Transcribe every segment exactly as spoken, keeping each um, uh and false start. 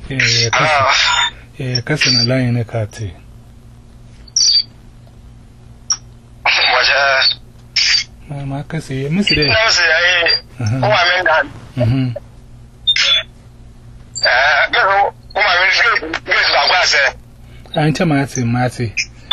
Eh, eh, cousin a line in a carty. My cousin, Miss Day. Oh, I mean that. Hm. Uh, go, oh, my good, good, I'm Marty, Marty.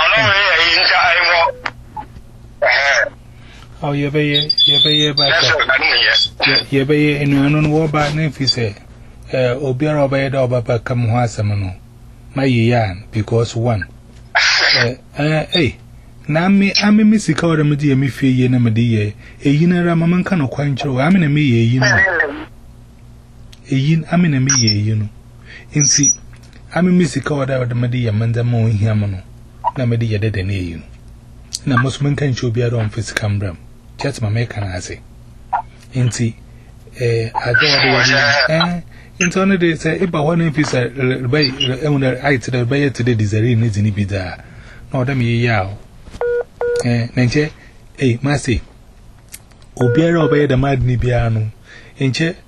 Oh, you be you be ye by ye be in your own war by name, he said. Uh, Obiara obeyed over by Kamuasamano. My yarn, because one. Uh, eh. Nami, I may miss the code of Media Miffy Yenamadi, a yinera mamman can acquaint you. I'm in a me, you know. A yin, I'm in a me, you know. In see, I'm a miss the code of the Media Mandamo in Yamano. Namadia dead and you. Now, most men can show be at on Fitz Cambram. Just my make I say. In see, eh, I don't know. Into only they say, if I want to piece a bay, owner, I to the bay today, desire needs any bizarre. No, them ye yow. Eh, Nanche, eh, Massy. Obiara obey the mad Nibiano. Inche.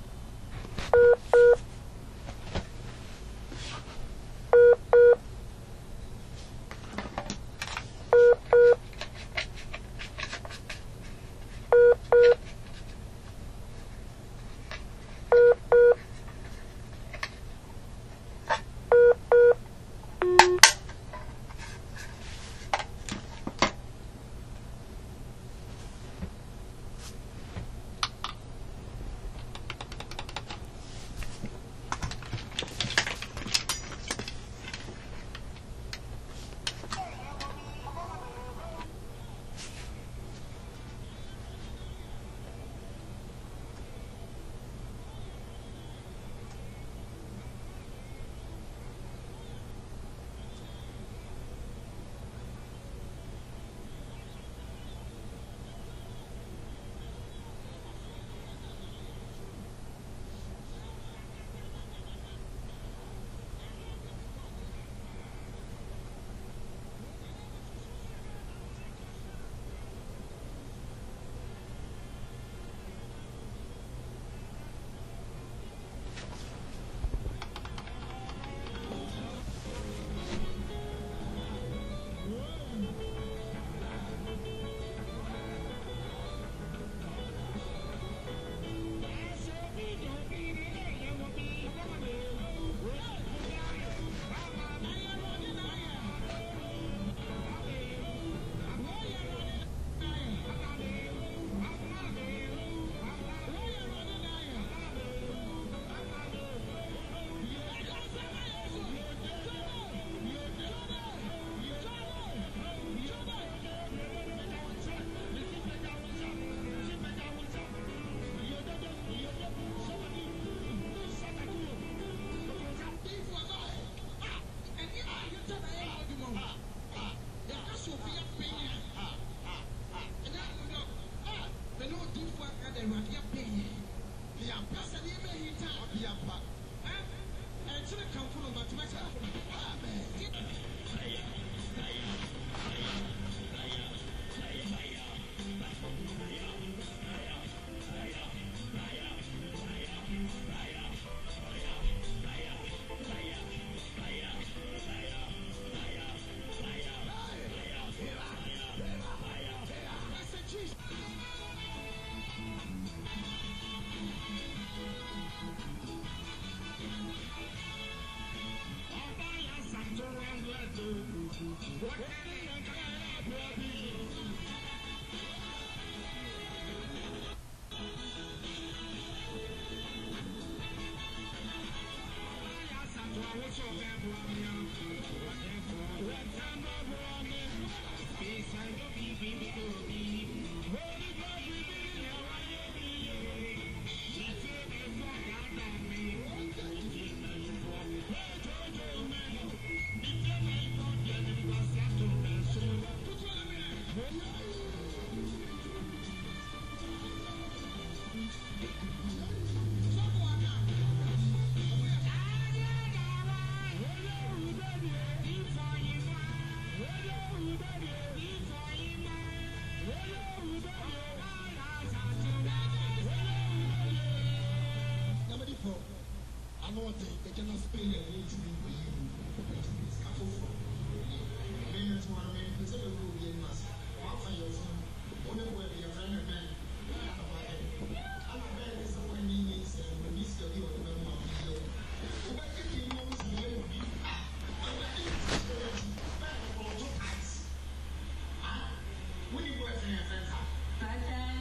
forte, they cannot spend their way to be for you. It's careful. Men to one man, it's a little bit in mass. One for your son, only where your friend and man. I'm a bad disappointing means and when this girl you are the member of the show. Who I think you know is the way we are. I'm not in the security, back for two eyes. Ah, when you boyfriend and friends are. I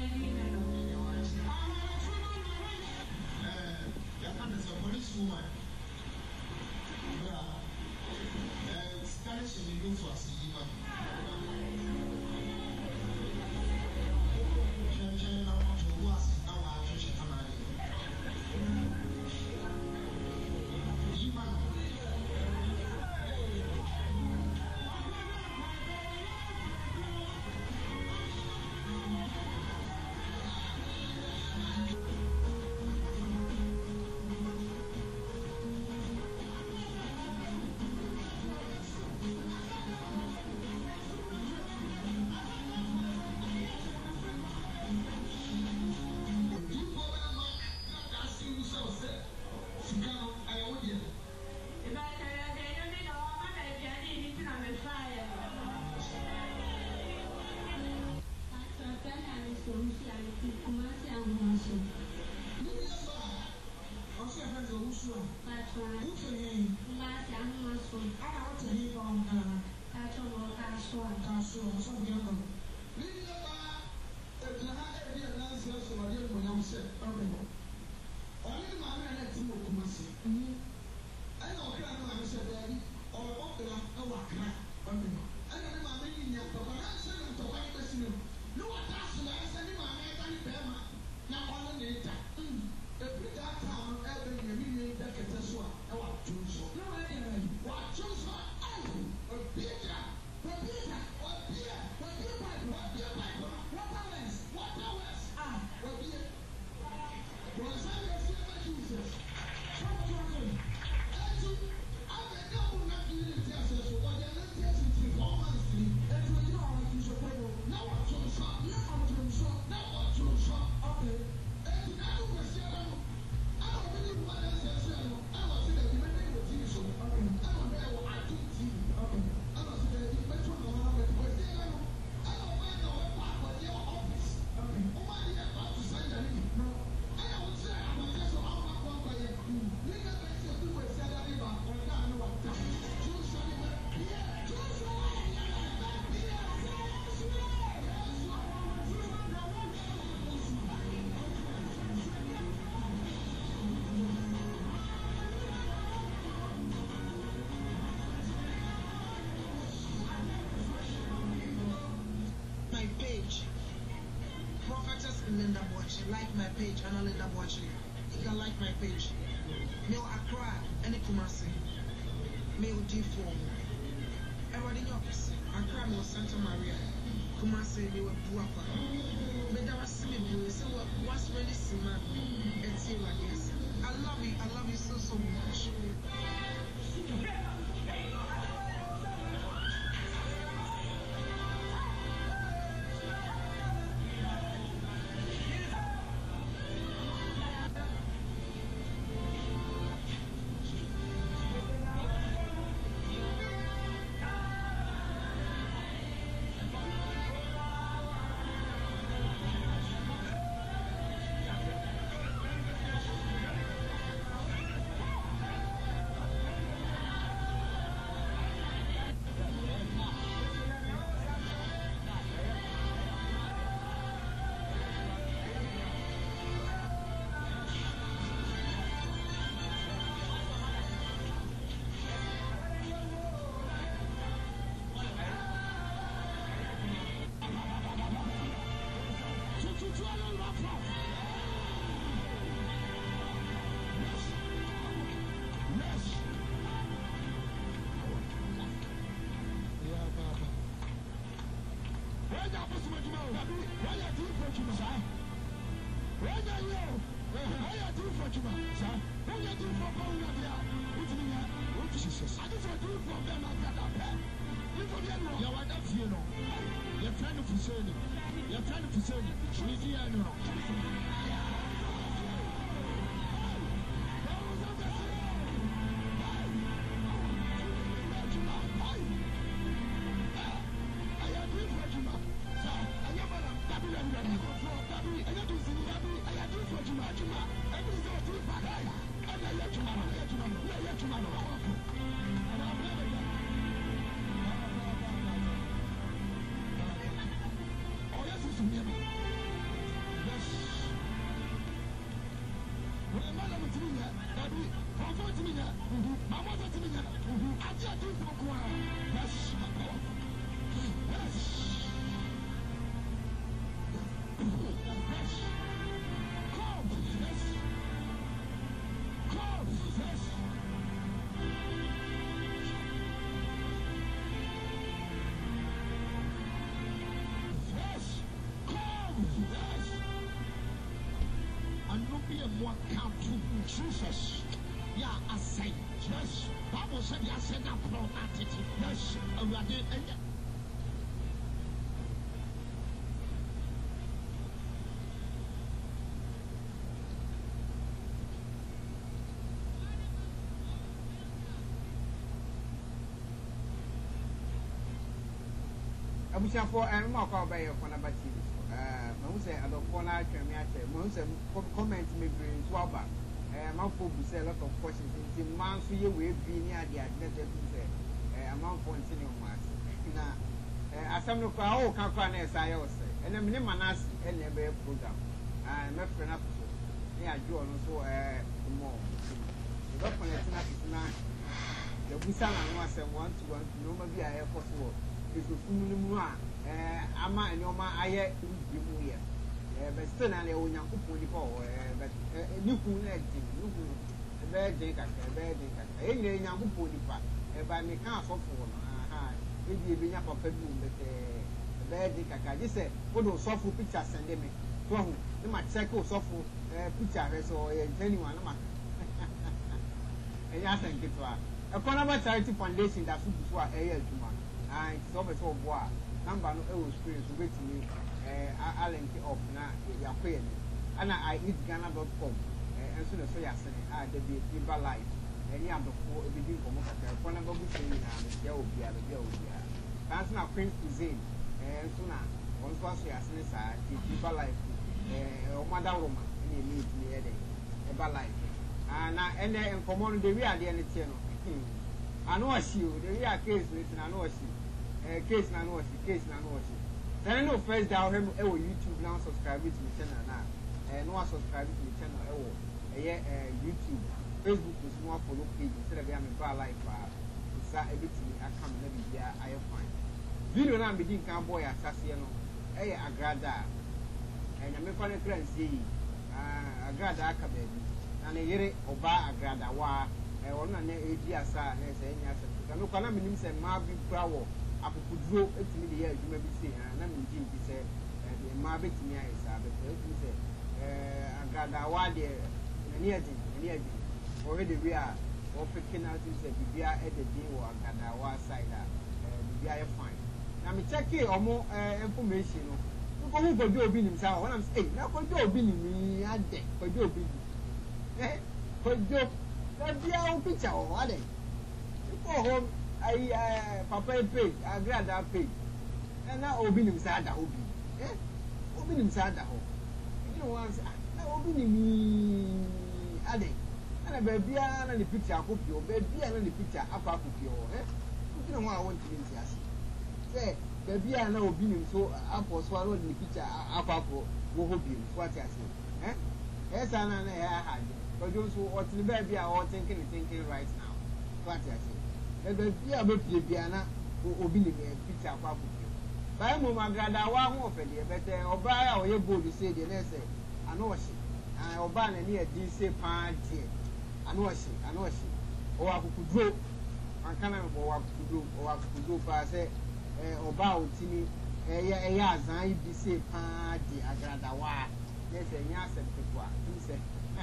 a police woman. Uh, Spanish and you for us. Like my page, and I'll end up watching it. You can like my page. Mail Accra, and Kumasi. Mail D four. Everybody knows. Accra, Mail Santa Maria. Kumasi, they were Buapa. But there was silly boys. So, what's really Sima? And see like this. I love you. I love you so, so much. You're trying to say it. You're trying to say it. Jesus, yeah, I say, yes, Bible said, I said, I'm proud at it, yes, and I did, and I wish I for and more call by your phone about T V. Uh, I say, I don't phone out to me. I say, most comment me bring swab back. Man for to say a lot of questions in the man so you will be near the address to say a man for continuing mass. Now, as some look all can find as I also say, and I'm in Manas and never program. I'm not friend up to near John also more. The document is not the Busan and was a one to one, no maybe I have possible. It's a full Ama and Yoma, I hear you. But still, I own young people before, but you could let him, you could a bad day, a bad day. Any young people, if I make half of one, aha, if you bring up a bedroom, but a bad day, I just say, what those soft pictures send them. From the much cycle soft pictures or anyone. And I think it was a Conama Charity Foundation that food before a year to man, and it's always all boy. Number no experience with me. I link it up now. You're paying, and I eat Ghana dot com. And soon as I say, I did the Viva Life. And you have the four everything from Mokaka. One of them saying, there will be a girl here. That's now Prince Cuisine. And soon, once was your side, Viva Life. Oh, Madame Roma, and you meet me a day. Viva Life. And and then from one the real the channel. I know I see you. The real case is I know I see. Case na no see, case na no see. Then no first down him e YouTube now subscribe to the channel now. Eh no subscribe to the channel e wo eh YouTube. Facebook is more follow page instead of am ba live ah. Isa everything account na bibia aye fine. Video na me din kan boy asase no eh agrada. Eh nya me kwa ne kran sei ah agrada aka baby. Na ne yere oba agrada wa eh wona na edi asa na se nya asa. Na me kwa na minim se ma bi brawo akukuduro etimi de ya adwuma bi sei na me nji bi se eh ma betimi ayi sa be etimi se eh agada wa de ni adi ni adi already we are or picking out say bibia e de dey wo agada wa side ah eh bibia e fine na me check e omo information no ko hu gojo obi nim sa wona say eh na gojo obi nim ni ade gojo obi eh gojo na bia o picture o ade ko ho ai papa page agrada page na obi nim sa da obi eh obi nim sa da ho you know once na obi nim ade na baabia na the picture akopio baabia na the picture afa akopio eh you know what I want to use as say baabia na obi nim so apo so aro the picture afa akopio wo hobi so what I say eh yes na na ya ha but those who what the baabia are thinking thinking right now what I say ebe bia be pie bia na obi ni picture akwa akopio ba mo magrada wa ho ofede bete oba ya oye bold say de na say ano oshi ah oba na ni edi say pa die ano oshi ano oshi o akukudro ankana mo o akukudro o akukudro pa say eh oba otini eh ya ya azan ibi say pa die agrada wa na say nya asem tekwa tu say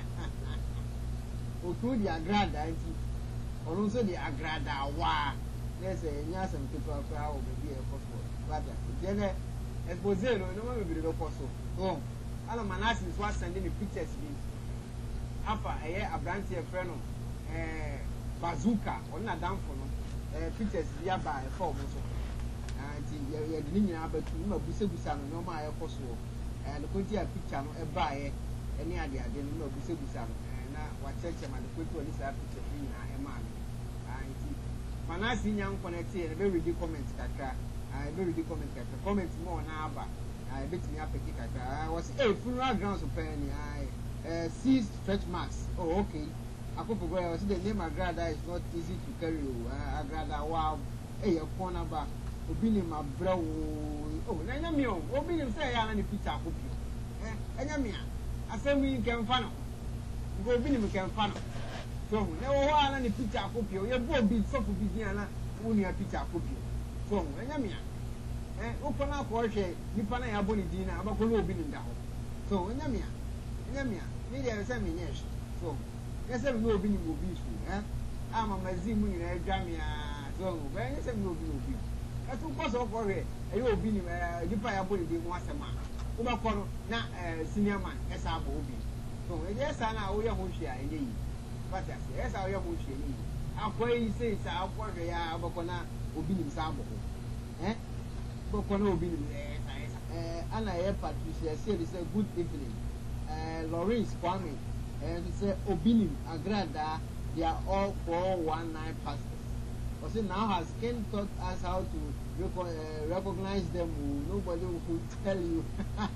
o tu di agrada nti onu so di agrada wa na say nya asem tekwa fa o be e koso bada jene expose no no me be do koso oh ala manasi so send me pictures bi afa eye abranti e frɛ no eh bazooka onna danfo no eh pictures bi aba e fa omo so anti ye ye ni nyina abatu ma busebusa no no ma aye koso eh no konti a picture no e ba ye ene ade ade no ma busebusa no na wacheche ma de kwetu oli sa picture free na e ma me anti manasi nyan connect e be read comment kakra I be read comment kakra comment more na aba I bet me apeki kakra was eh funeral grounds of penny I uh seized stretch marks oh okay akofo go was the name agrada is not easy to carry uh, agrada wow eh e corner ba obi ni ma bra wo oh na nya mi o obi ni say ya na ni picture akopio eh enya mi a asem wi nkemfa no go obi ni nkemfa no so na wo wa na ni picture akopio ye bo bi so fu bi dia na wo ni a picture akopio so enya mi a eh wo kona ko hwe nipa na ya bo ni din na abako no obi ni nda ho so enya mi a enya mi a ni dia say mi nyesh so yes say no obi ni obi su eh ama mazimu ni na edwa mi a so be enya say no obi obi etu koso ko re e yo obi ni eh nipa ya bo ni bi mo asema wo ba ko no na eh senior man esa abo obi so e je sa na wo ye ho hwe a enye yi but as e sa wo ye ho hwe yi akwai sei sa akwa hwe ya abako na obi ni sa abo ho eh boko na obi ni eh sa eh ana ye Patricia say this a good evening eh Lawrence Kwame and say obi ni agrada they are all four one nine pastors. Because now has Ken taught us how to rec- uh, recognize them. Nobody will tell you.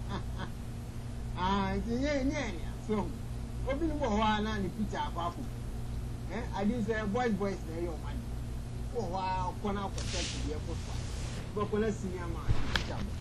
Ah, yeah, yeah, yeah. So, obi ni mo wa na ni picture akwaku. Eh, I didn't say boys, boys na your money. Oh, wow, kona ko check the airport. But kona senior man picture.